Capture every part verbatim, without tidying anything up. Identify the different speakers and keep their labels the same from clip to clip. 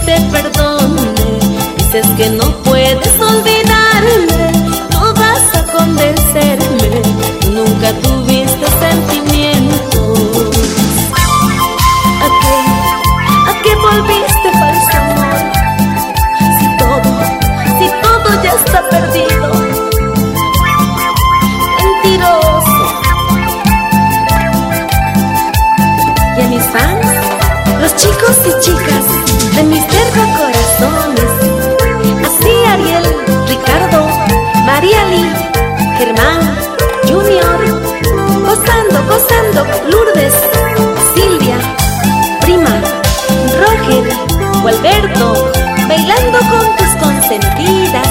Speaker 1: te perdone. Dices que no puedes olvidarme, no vas a convencerme, nunca tuviste sentimientos. ¿A qué? ¿A qué volviste, falso amor? Si todo, si todo ya está perdido. Mentiroso. Y a mis fans, los chicos y chicas de mis verga corazones, así Ariel, Ricardo, María Lee, Germán, Junior, gozando, gozando, Lourdes, Silvia, Prima, Roger, Gualberto, bailando con tus consentidas.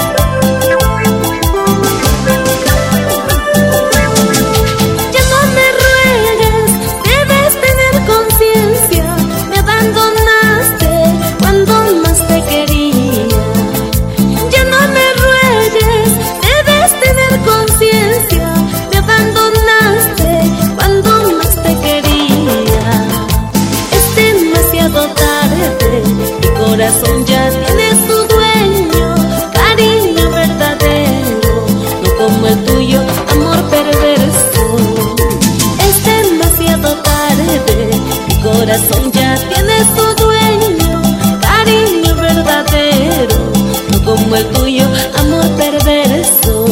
Speaker 1: Ya no me ruegues, debes tener conciencia, me abandonaste cuando más te quería. Ya no me ruegues, debes tener conciencia, me abandonaste cuando más te quería. Es demasiado tarde, mi corazón ya tiene su dueño, cariño verdadero, no como el tuyo, amor perverso. Es demasiado tarde, mi corazón ya tiene su dueño, cariño verdadero, no como el tuyo, amor perverso.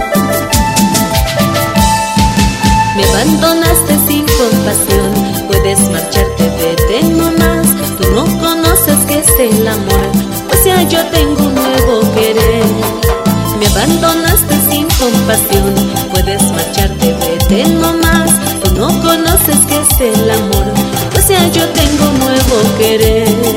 Speaker 1: Me abandonaste sin compasión, puedes marcharte, vete nomás. Tú no conoces qué es el amor, pues ya yo tengo un nuevo querer. Me abandonaste sin compasión, puedes marcharte, vete nomás. Tú no conoces qué es el amor, pues ya yo tengo un nuevo querer.